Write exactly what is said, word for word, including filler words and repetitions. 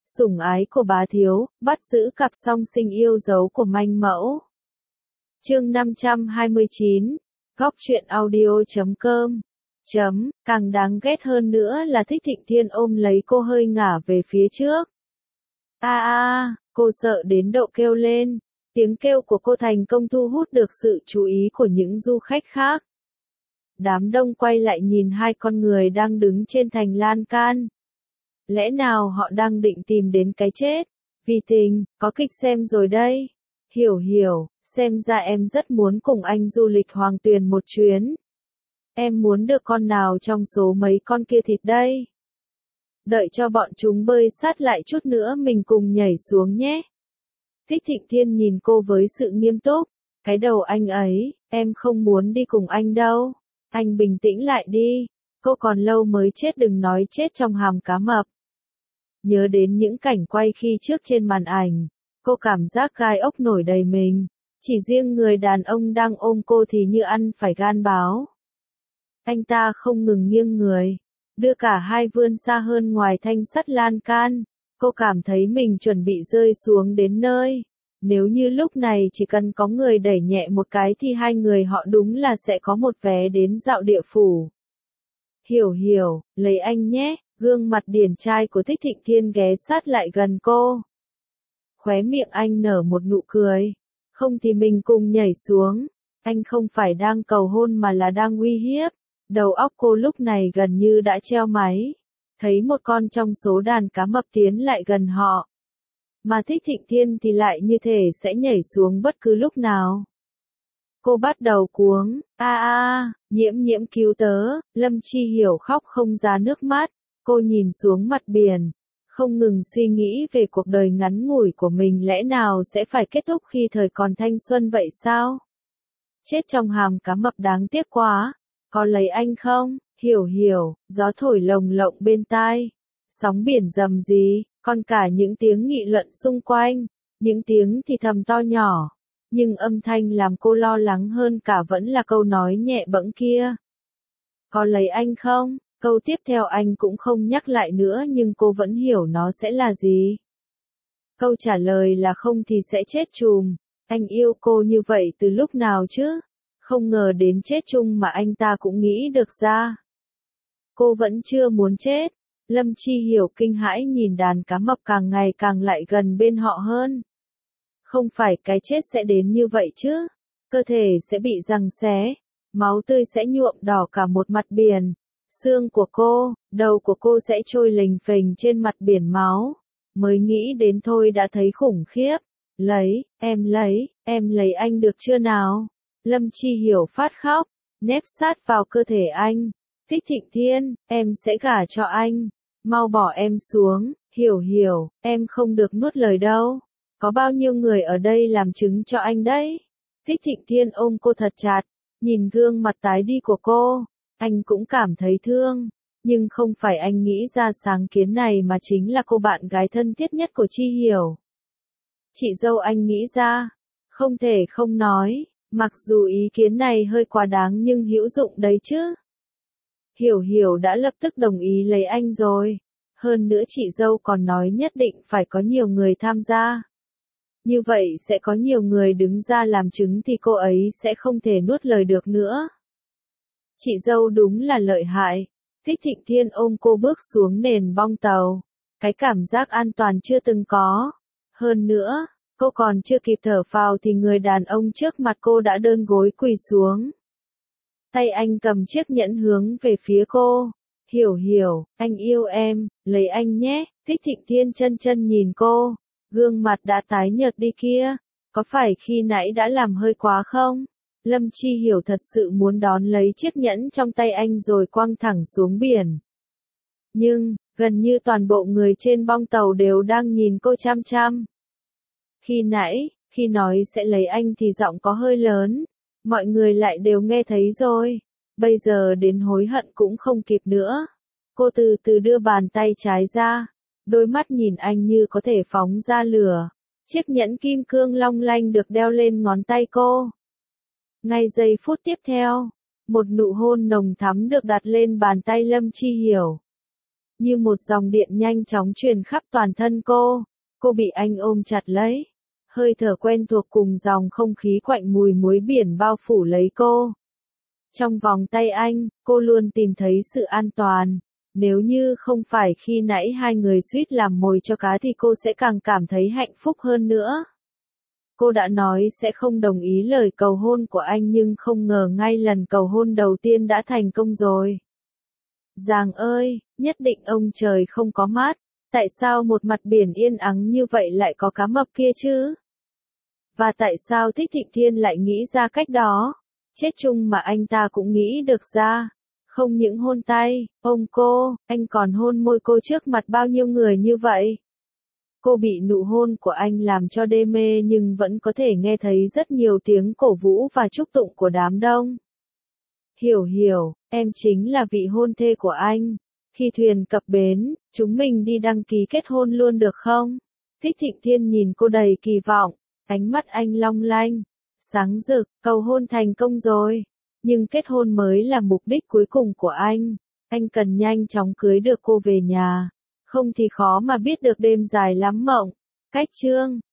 sủng ái của bá thiếu, bắt giữ cặp song sinh yêu dấu của manh mẫu. Chương năm trăm hai mươi chín, góc truyện audio chấm com. Chấm, càng đáng ghét hơn nữa là Thích Thịnh Thiên ôm lấy cô hơi ngả về phía trước. A a, cô sợ đến độ kêu lên, tiếng kêu của cô thành công thu hút được sự chú ý của những du khách khác. Đám đông quay lại nhìn hai con người đang đứng trên thành lan can. Lẽ nào họ đang định tìm đến cái chết? Vì tình, có kịch xem rồi đây. Hiểu hiểu, xem ra em rất muốn cùng anh du lịch Hoàng Tuyền một chuyến. Em muốn được con nào trong số mấy con kia thịt đây? Đợi cho bọn chúng bơi sát lại chút nữa mình cùng nhảy xuống nhé. Thích Thịnh Thiên nhìn cô với sự nghiêm túc. Cái đầu anh ấy, em không muốn đi cùng anh đâu. Anh bình tĩnh lại đi. Cô còn lâu mới chết, đừng nói chết trong hàm cá mập. Nhớ đến những cảnh quay khi trước trên màn ảnh. Cô cảm giác gai ốc nổi đầy mình. Chỉ riêng người đàn ông đang ôm cô thì như ăn phải gan báo. Anh ta không ngừng nghiêng người, đưa cả hai vươn xa hơn ngoài thanh sắt lan can. Cô cảm thấy mình chuẩn bị rơi xuống đến nơi. Nếu như lúc này chỉ cần có người đẩy nhẹ một cái thì hai người họ đúng là sẽ có một vé đến dạo địa phủ. Hiểu hiểu, lấy anh nhé. Gương mặt điển trai của Thích Thịnh Thiên ghé sát lại gần cô. Khóe miệng anh nở một nụ cười. Không thì mình cùng nhảy xuống. Anh không phải đang cầu hôn mà là đang uy hiếp. Đầu óc cô lúc này gần như đã treo máy. Thấy một con trong số đàn cá mập tiến lại gần họ. Mà Thích Thịnh Thiên thì lại như thể sẽ nhảy xuống bất cứ lúc nào. Cô bắt đầu cuống. A a, Nhiễm Nhiễm cứu tớ. Lâm Chi Hiểu khóc không ra nước mắt. Cô nhìn xuống mặt biển. Không ngừng suy nghĩ về cuộc đời ngắn ngủi của mình, lẽ nào sẽ phải kết thúc khi thời còn thanh xuân vậy sao? Chết trong hàm cá mập đáng tiếc quá. Có lấy anh không? Hiểu hiểu, gió thổi lồng lộng bên tai. Sóng biển rầm rì, còn cả những tiếng nghị luận xung quanh. Những tiếng thì thầm to nhỏ. Nhưng âm thanh làm cô lo lắng hơn cả vẫn là câu nói nhẹ bẫng kia. Có lấy anh không? Câu tiếp theo anh cũng không nhắc lại nữa nhưng cô vẫn hiểu nó sẽ là gì. Câu trả lời là không thì sẽ chết chùm. Anh yêu cô như vậy từ lúc nào chứ? Không ngờ đến chết chung mà anh ta cũng nghĩ được ra. Cô vẫn chưa muốn chết. Lâm Chi Hiểu kinh hãi nhìn đàn cá mập càng ngày càng lại gần bên họ hơn. Không phải cái chết sẽ đến như vậy chứ. Cơ thể sẽ bị giằng xé. Máu tươi sẽ nhuộm đỏ cả một mặt biển. Xương của cô, đầu của cô sẽ trôi lềnh phềnh trên mặt biển máu. Mới nghĩ đến thôi đã thấy khủng khiếp. Lấy, em lấy, em lấy anh được chưa nào? Lâm Chi Hiểu phát khóc, nép sát vào cơ thể anh. Thích Thịnh Thiên, em sẽ gả cho anh. Mau bỏ em xuống, hiểu hiểu, em không được nuốt lời đâu. Có bao nhiêu người ở đây làm chứng cho anh đấy? Thích Thịnh Thiên ôm cô thật chặt, nhìn gương mặt tái đi của cô. Anh cũng cảm thấy thương, nhưng không phải anh nghĩ ra sáng kiến này mà chính là cô bạn gái thân thiết nhất của Chi Hiểu. Chị dâu anh nghĩ ra, không thể không nói, mặc dù ý kiến này hơi quá đáng nhưng hữu dụng đấy chứ. Hiểu Hiểu đã lập tức đồng ý lấy anh rồi, hơn nữa chị dâu còn nói nhất định phải có nhiều người tham gia. Như vậy sẽ có nhiều người đứng ra làm chứng thì cô ấy sẽ không thể nuốt lời được nữa. Chị dâu đúng là lợi hại. Thích Thịnh Thiên ôm cô bước xuống nền bong tàu. Cái cảm giác an toàn chưa từng có. Hơn nữa, cô còn chưa kịp thở phào thì người đàn ông trước mặt cô đã đơn gối quỳ xuống. Tay anh cầm chiếc nhẫn hướng về phía cô. Hiểu hiểu, anh yêu em, lấy anh nhé. Thích Thịnh Thiên chân chân nhìn cô. Gương mặt đã tái nhợt đi kia. Có phải khi nãy đã làm hơi quá không? Lâm Chi Hiểu thật sự muốn đón lấy chiếc nhẫn trong tay anh rồi quăng thẳng xuống biển. Nhưng, gần như toàn bộ người trên bong tàu đều đang nhìn cô chăm chăm. Khi nãy, khi nói sẽ lấy anh thì giọng có hơi lớn. Mọi người lại đều nghe thấy rồi. Bây giờ đến hối hận cũng không kịp nữa. Cô từ từ đưa bàn tay trái ra. Đôi mắt nhìn anh như có thể phóng ra lửa. Chiếc nhẫn kim cương long lanh được đeo lên ngón tay cô. Ngay giây phút tiếp theo, một nụ hôn nồng thắm được đặt lên bàn tay Lâm Chi Hiểu. Như một dòng điện nhanh chóng truyền khắp toàn thân cô, cô bị anh ôm chặt lấy. Hơi thở quen thuộc cùng dòng không khí quạnh mùi muối biển bao phủ lấy cô. Trong vòng tay anh, cô luôn tìm thấy sự an toàn. Nếu như không phải khi nãy hai người suýt làm mồi cho cá thì cô sẽ càng cảm thấy hạnh phúc hơn nữa. Cô đã nói sẽ không đồng ý lời cầu hôn của anh nhưng không ngờ ngay lần cầu hôn đầu tiên đã thành công rồi. Giàng ơi, nhất định ông trời không có mắt. Tại sao một mặt biển yên ắng như vậy lại có cá mập kia chứ? Và tại sao Thích Thịnh Thiên lại nghĩ ra cách đó? Chết chung mà anh ta cũng nghĩ được ra. Không những hôn tay, ôm cô, anh còn hôn môi cô trước mặt bao nhiêu người như vậy. Cô bị nụ hôn của anh làm cho đê mê nhưng vẫn có thể nghe thấy rất nhiều tiếng cổ vũ và chúc tụng của đám đông. Hiểu hiểu, em chính là vị hôn thê của anh. Khi thuyền cập bến, chúng mình đi đăng ký kết hôn luôn được không? Thích Thịnh Thiên nhìn cô đầy kỳ vọng, ánh mắt anh long lanh, sáng rực, cầu hôn thành công rồi. Nhưng kết hôn mới là mục đích cuối cùng của anh. Anh cần nhanh chóng cưới được cô về nhà. Không thì khó mà biết được đêm dài lắm mộng. Cách chương